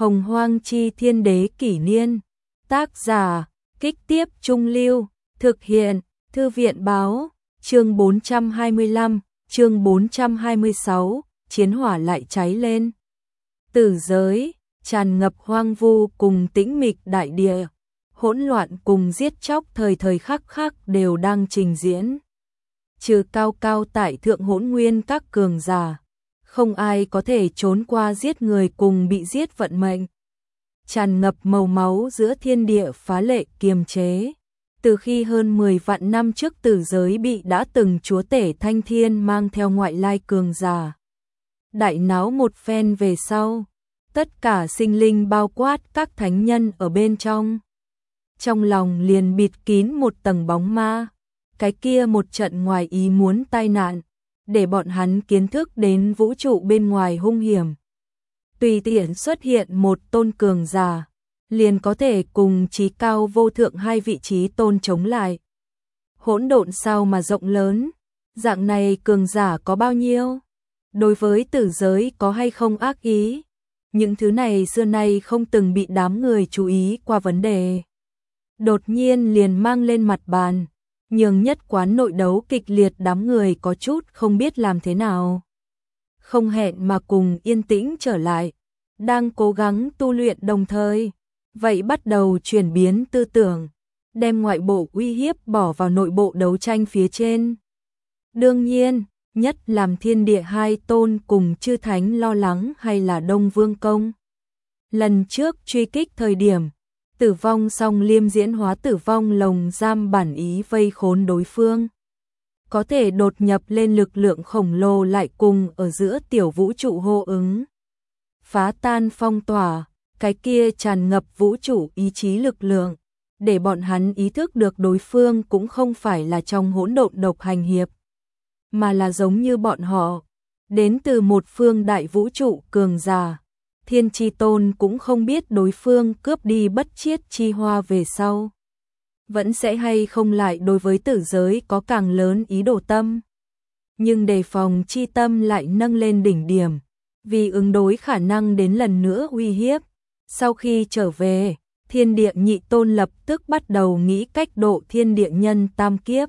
Hồng Hoang Chi Thiên Đế Kỷ Niên. Tác giả, Kích Tiếp Trung Lưu. Thực hiện, Thư viện Báo. Chương 425, chương 426, chiến hỏa lại cháy lên. Tử giới, tràn ngập hoang vu cùng tĩnh mịch đại địa. Hỗn loạn cùng giết chóc thời thời khắc khắc đều đang trình diễn. Trừ cao cao tại thượng hỗn nguyên các cường giả, không ai có thể trốn qua giết người cùng bị giết vận mệnh. Tràn ngập màu máu giữa thiên địa phá lệ kiềm chế. Từ khi hơn 10 vạn năm trước tử giới bị đã từng chúa tể Thanh Thiên mang theo ngoại lai cường giả đại náo một phen về sau, tất cả sinh linh bao quát các thánh nhân ở bên trong lòng liền bịt kín một tầng bóng ma. Cái kia một trận ngoài ý muốn tai nạn, để bọn hắn kiến thức đến vũ trụ bên ngoài hung hiểm. Tùy tiện xuất hiện một tôn cường giả, liền có thể cùng trí cao vô thượng hai vị trí tôn chống lại. Hỗn độn sao mà rộng lớn, dạng này cường giả có bao nhiêu? Đối với tử giới có hay không ác ý? Những thứ này xưa nay không từng bị đám người chú ý qua vấn đề. Đột nhiên liền mang lên mặt bàn, nhường nhất quán nội đấu kịch liệt đám người có chút không biết làm thế nào. Không hẹn mà cùng yên tĩnh trở lại, đang cố gắng tu luyện đồng thời. Vậy bắt đầu chuyển biến tư tưởng, đem ngoại bộ uy hiếp bỏ vào nội bộ đấu tranh phía trên. Đương nhiên, nhất làm thiên địa hai tôn cùng chư thánh lo lắng hay là Đông Vương Công. Lần trước truy kích thời điểm, Tử Vong Song Liêm diễn hóa Tử Vong lồng giam bản ý vây khốn đối phương. Có thể đột nhập lên lực lượng khổng lồ lại cùng ở giữa tiểu vũ trụ hô ứng. Phá tan phong tỏa, cái kia tràn ngập vũ trụ ý chí lực lượng, để bọn hắn ý thức được đối phương cũng không phải là trong hỗn độn độc hành hiệp, mà là giống như bọn họ, đến từ một phương đại vũ trụ cường giả. Thiên Chi Tôn cũng không biết đối phương cướp đi bất chiết chi hoa về sau, vẫn sẽ hay không lại đối với tử giới có càng lớn ý đồ tâm. Nhưng đề phòng chi tâm lại nâng lên đỉnh điểm, vì ứng đối khả năng đến lần nữa uy hiếp. Sau khi trở về, Thiên Địa Nhị Tôn lập tức bắt đầu nghĩ cách độ thiên địa nhân tam kiếp,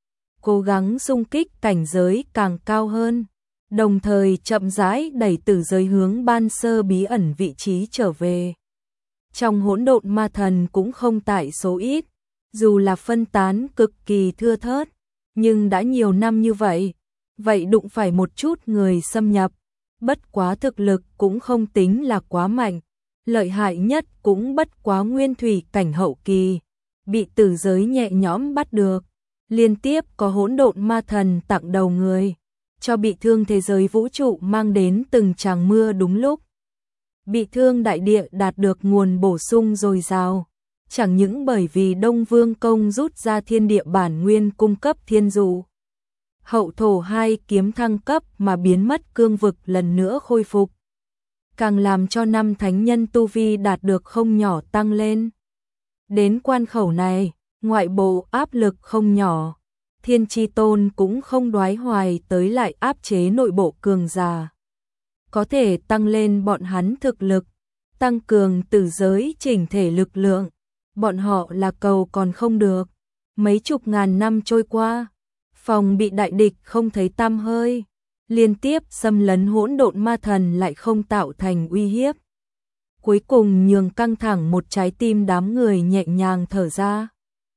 cố gắng xung kích cảnh giới càng cao hơn, đồng thời chậm rãi đẩy tử giới hướng ban sơ bí ẩn vị trí trở về. Trong hỗn độn ma thần cũng không tại số ít, dù là phân tán cực kỳ thưa thớt, nhưng đã nhiều năm như vậy, vậy đụng phải một chút người xâm nhập, bất quá thực lực cũng không tính là quá mạnh. Lợi hại nhất cũng bất quá nguyên thủy cảnh hậu kỳ, bị tử giới nhẹ nhõm bắt được. Liên tiếp có hỗn độn ma thần tặng đầu người, cho bị thương thế giới vũ trụ mang đến từng tràng mưa đúng lúc. Bị thương đại địa đạt được nguồn bổ sung dồi dào, chẳng những bởi vì Đông Vương Công rút ra thiên địa bản nguyên cung cấp thiên dụ. Hậu thổ hai kiếm thăng cấp mà biến mất cương vực lần nữa khôi phục, càng làm cho năm thánh nhân tu vi đạt được không nhỏ tăng lên. Đến quan khẩu này, ngoại bộ áp lực không nhỏ, Thiên Chi Tôn cũng không đoái hoài tới lại áp chế nội bộ cường giả. Có thể tăng lên bọn hắn thực lực, tăng cường tử giới chỉnh thể lực lượng, bọn họ là cầu còn không được. Mấy chục ngàn năm trôi qua, phòng bị đại địch không thấy tăm hơi. Liên tiếp xâm lấn hỗn độn ma thần lại không tạo thành uy hiếp. Cuối cùng nhường căng thẳng một trái tim đám người nhẹ nhàng thở ra.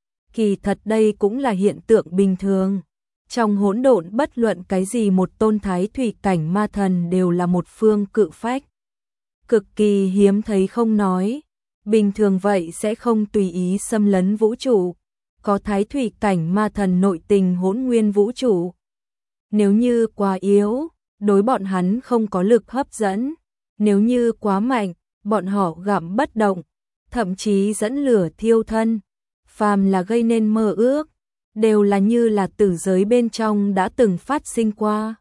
Kỳ thật đây cũng là hiện tượng bình thường. Trong hỗn độn bất luận cái gì một tôn thái thủy cảnh ma thần đều là một phương cự phách. Cực kỳ hiếm thấy không nói. Bình thường vậy sẽ không tùy ý xâm lấn vũ trụ. Có thái thủy cảnh ma thần nội tình hỗn nguyên vũ trụ. Nếu như quá yếu, đối bọn hắn không có lực hấp dẫn. Nếu như quá mạnh, bọn họ gặm bất động, thậm chí dẫn lửa thiêu thân. Phàm là gây nên mơ ước, đều là như là tử giới bên trong đã từng phát sinh qua.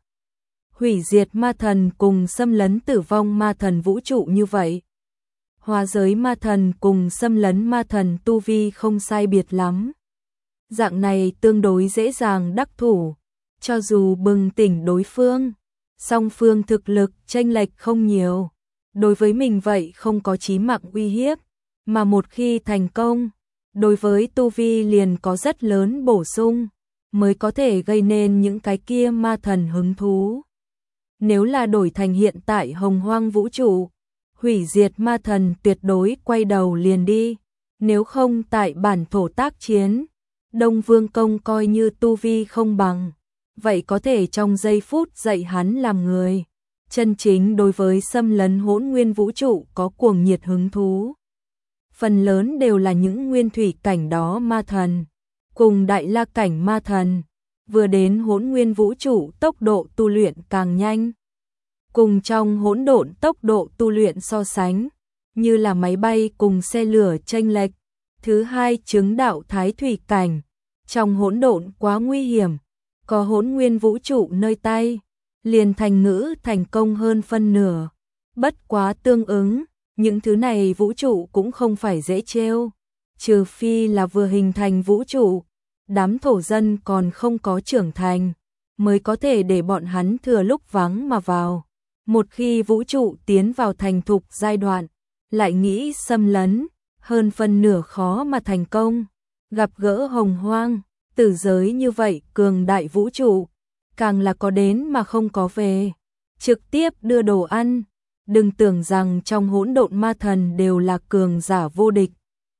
Hủy diệt ma thần cùng xâm lấn tử vong ma thần vũ trụ như vậy. Hóa giới ma thần cùng xâm lấn ma thần tu vi không sai biệt lắm. Dạng này tương đối dễ dàng đắc thủ. Cho dù bừng tỉnh đối phương, song phương thực lực chênh lệch không nhiều, đối với mình vậy không có chí mạng uy hiếp, mà một khi thành công, đối với tu vi liền có rất lớn bổ sung, mới có thể gây nên những cái kia ma thần hứng thú. Nếu là đổi thành hiện tại hồng hoang vũ trụ, hủy diệt ma thần tuyệt đối quay đầu liền đi, nếu không tại bản thổ tác chiến, Đông Vương Công coi như tu vi không bằng, vậy có thể trong giây phút dạy hắn làm người. Chân chính đối với xâm lấn hỗn nguyên vũ trụ có cuồng nhiệt hứng thú. Phần lớn đều là những nguyên thủy cảnh đó ma thần, cùng đại la cảnh ma thần, vừa đến hỗn nguyên vũ trụ tốc độ tu luyện càng nhanh. Cùng trong hỗn độn tốc độ tu luyện so sánh, như là máy bay cùng xe lửa chênh lệch. Thứ hai chứng đạo thái thủy cảnh, trong hỗn độn quá nguy hiểm, có hỗn nguyên vũ trụ nơi tay, liền thành ngữ thành công hơn phân nửa. Bất quá tương ứng, những thứ này vũ trụ cũng không phải dễ trêu, trừ phi là vừa hình thành vũ trụ, đám thổ dân còn không có trưởng thành, mới có thể để bọn hắn thừa lúc vắng mà vào. Một khi vũ trụ tiến vào thành thục giai đoạn, lại nghĩ xâm lấn, hơn phân nửa khó mà thành công. Gặp gỡ hồng hoang, tử giới như vậy cường đại vũ trụ, càng là có đến mà không có về, trực tiếp đưa đồ ăn. Đừng tưởng rằng trong hỗn độn ma thần đều là cường giả vô địch.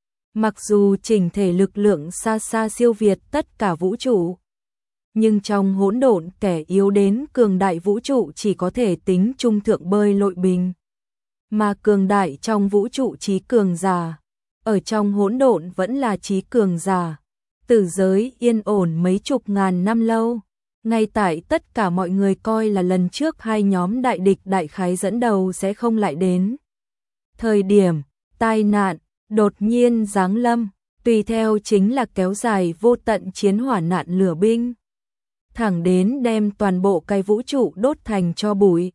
Mặc dù chỉnh thể lực lượng xa xa siêu việt tất cả vũ trụ, nhưng trong hỗn độn kẻ yếu đến cường đại vũ trụ chỉ có thể tính trung thượng bơi lội bình. Mà cường đại trong vũ trụ trí cường giả, ở trong hỗn độn vẫn là trí cường giả. Tử giới yên ổn mấy chục ngàn năm lâu, ngay tại tất cả mọi người coi là lần trước hai nhóm đại địch đại khái dẫn đầu sẽ không lại đến. Thời điểm, tai nạn, đột nhiên giáng lâm, tùy theo chính là kéo dài vô tận chiến hỏa nạn lửa binh. Thẳng đến đem toàn bộ cái vũ trụ đốt thành tro bụi.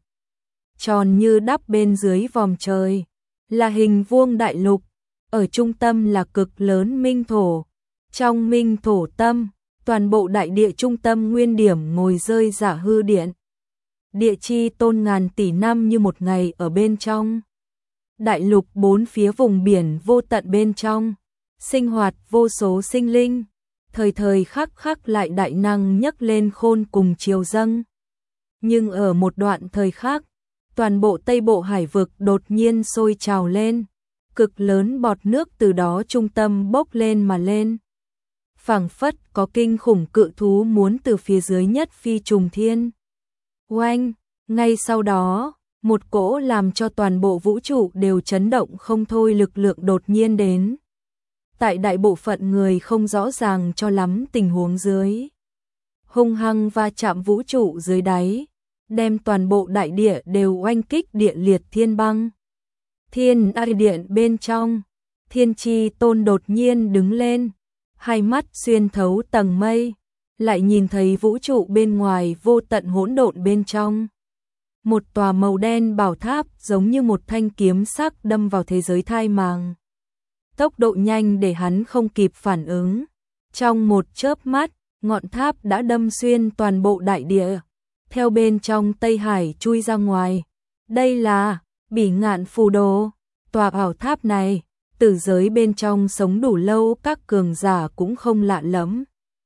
Tròn như đắp bên dưới vòm trời, là hình vuông đại lục, ở trung tâm là cực lớn minh thổ. Trong minh thổ tâm, toàn bộ đại địa trung tâm nguyên điểm ngồi rơi giả hư điện. Địa chi tôn ngàn tỷ năm như một ngày ở bên trong. Đại lục bốn phía vùng biển vô tận bên trong, sinh hoạt vô số sinh linh, thời thời khắc khắc lại đại năng nhấc lên khôn cùng chiều dâng. Nhưng ở một đoạn thời khắc, toàn bộ Tây Bộ hải vực đột nhiên sôi trào lên, cực lớn bọt nước từ đó trung tâm bốc lên mà lên. Phảng phất có kinh khủng cự thú muốn từ phía dưới nhất phi trùng thiên. Oanh, ngay sau đó, một cỗ làm cho toàn bộ vũ trụ đều chấn động không thôi lực lượng đột nhiên đến. Tại đại bộ phận người không rõ ràng cho lắm tình huống dưới, hung hăng va chạm vũ trụ dưới đáy, đem toàn bộ đại địa đều oanh kích địa liệt thiên băng. Thiên Ai Điện bên trong, Thiên Chi Tôn đột nhiên đứng lên, hai mắt xuyên thấu tầng mây, lại nhìn thấy vũ trụ bên ngoài vô tận hỗn độn bên trong. Một tòa màu đen bảo tháp giống như một thanh kiếm sắc đâm vào thế giới thai màng. Tốc độ nhanh để hắn không kịp phản ứng. Trong một chớp mắt, ngọn tháp đã đâm xuyên toàn bộ đại địa, theo bên trong Tây Hải chui ra ngoài. Đây là Bỉ Ngạn Phù Đồ. Tòa bảo tháp này, tử giới bên trong sống đủ lâu các cường giả cũng không lạ lắm.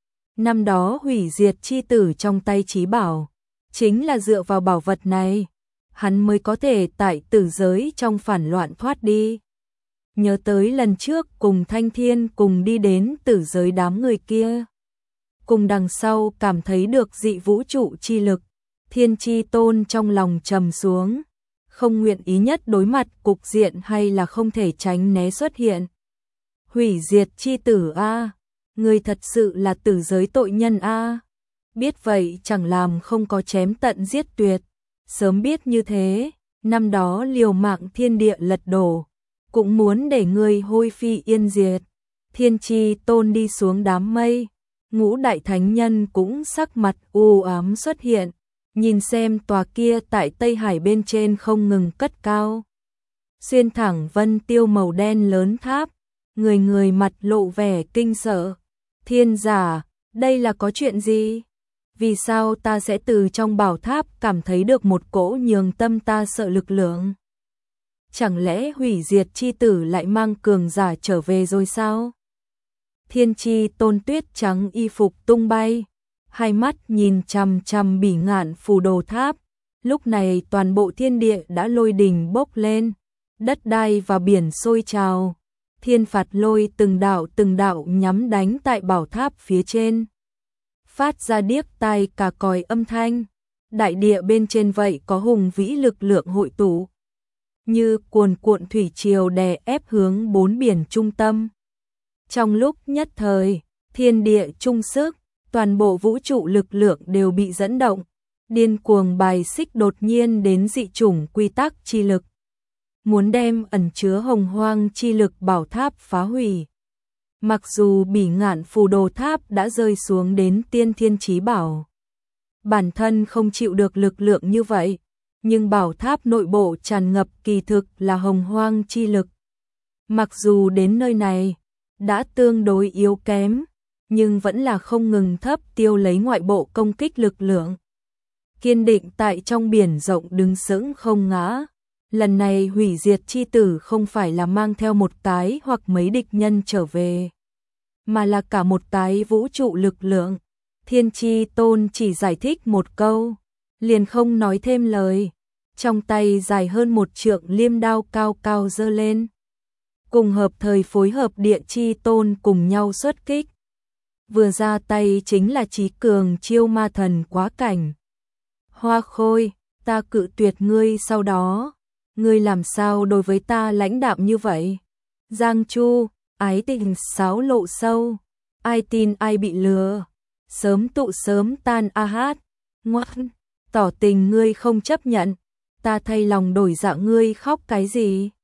Năm đó hủy diệt chi tử trong tay Chí Bảo, chính là dựa vào bảo vật này, hắn mới có thể tại tử giới trong phản loạn thoát đi. Nhớ tới lần trước cùng Thanh Thiên cùng đi đến tử giới đám người kia, cùng đằng sau cảm thấy được dị vũ trụ chi lực, Thiên Chi Tôn trong lòng trầm xuống, không nguyện ý nhất đối mặt cục diện hay là không thể tránh né xuất hiện. Hủy diệt chi tử a, người thật sự là tử giới tội nhân a. Biết vậy chẳng làm không có chém tận giết tuyệt, sớm biết như thế, năm đó liều mạng thiên địa lật đổ, cũng muốn để người hôi phi yên diệt. Thiên Chi Tôn đi xuống đám mây, ngũ đại thánh nhân cũng sắc mặt u ám xuất hiện, nhìn xem tòa kia tại Tây Hải bên trên không ngừng cất cao. Xuyên thẳng vân tiêu màu đen lớn tháp, người người mặt lộ vẻ kinh sợ. Thiên giả, đây là có chuyện gì? Vì sao ta sẽ từ trong bảo tháp cảm thấy được một cỗ nhường tâm ta sợ lực lượng? chẳng lẽ hủy diệt chi tử lại mang cường giả trở về rồi sao? Thiên Chi Tôn tuyết trắng y phục tung bay, hai mắt nhìn chằm chằm Bỉ Ngạn Phù Đồ Tháp. Lúc này toàn bộ thiên địa đã lôi đình bốc lên, đất đai và biển sôi trào, thiên phạt lôi từng đạo nhắm đánh tại bảo tháp phía trên, phát ra điếc tai cả còi âm thanh. Đại địa bên trên vậy có hùng vĩ lực lượng hội tụ, như cuồn cuộn thủy triều đè ép hướng bốn biển trung tâm. Trong lúc nhất thời, thiên địa chung sức, toàn bộ vũ trụ lực lượng đều bị dẫn động, điên cuồng bài xích đột nhiên đến dị chủng quy tắc chi lực, muốn đem ẩn chứa hồng hoang chi lực bảo tháp phá hủy. Mặc dù Bỉ Ngạn Phù Đồ Tháp đã rơi xuống đến tiên thiên chí bảo, bản thân không chịu được lực lượng như vậy, nhưng bảo tháp nội bộ tràn ngập kỳ thực là hồng hoang chi lực. Mặc dù đến nơi này đã tương đối yếu kém, nhưng vẫn là không ngừng thấp tiêu lấy ngoại bộ công kích lực lượng. Kiên định tại trong biển rộng đứng sững không ngã. Lần này hủy diệt chi tử không phải là mang theo một tái hoặc mấy địch nhân trở về, mà là cả một tái vũ trụ lực lượng. Thiên Chi Tôn chỉ giải thích một câu, liền không nói thêm lời. Trong tay dài hơn một trượng liêm đao cao cao giơ lên, cùng hợp thời phối hợp Địa Chi Tôn cùng nhau xuất kích. Vừa ra tay chính là chí cường chiêu ma thần quá cảnh. Hoa Khôi, ta cự tuyệt ngươi, sau đó ngươi làm sao đối với ta lãnh đạm như vậy? Giang Chu, ái tình sáo lộ sâu, ai tin ai bị lừa, sớm tụ sớm tan a hát. Ngoan, tỏ tình ngươi không chấp nhận, ta thay lòng đổi dạ, ngươi khóc cái gì?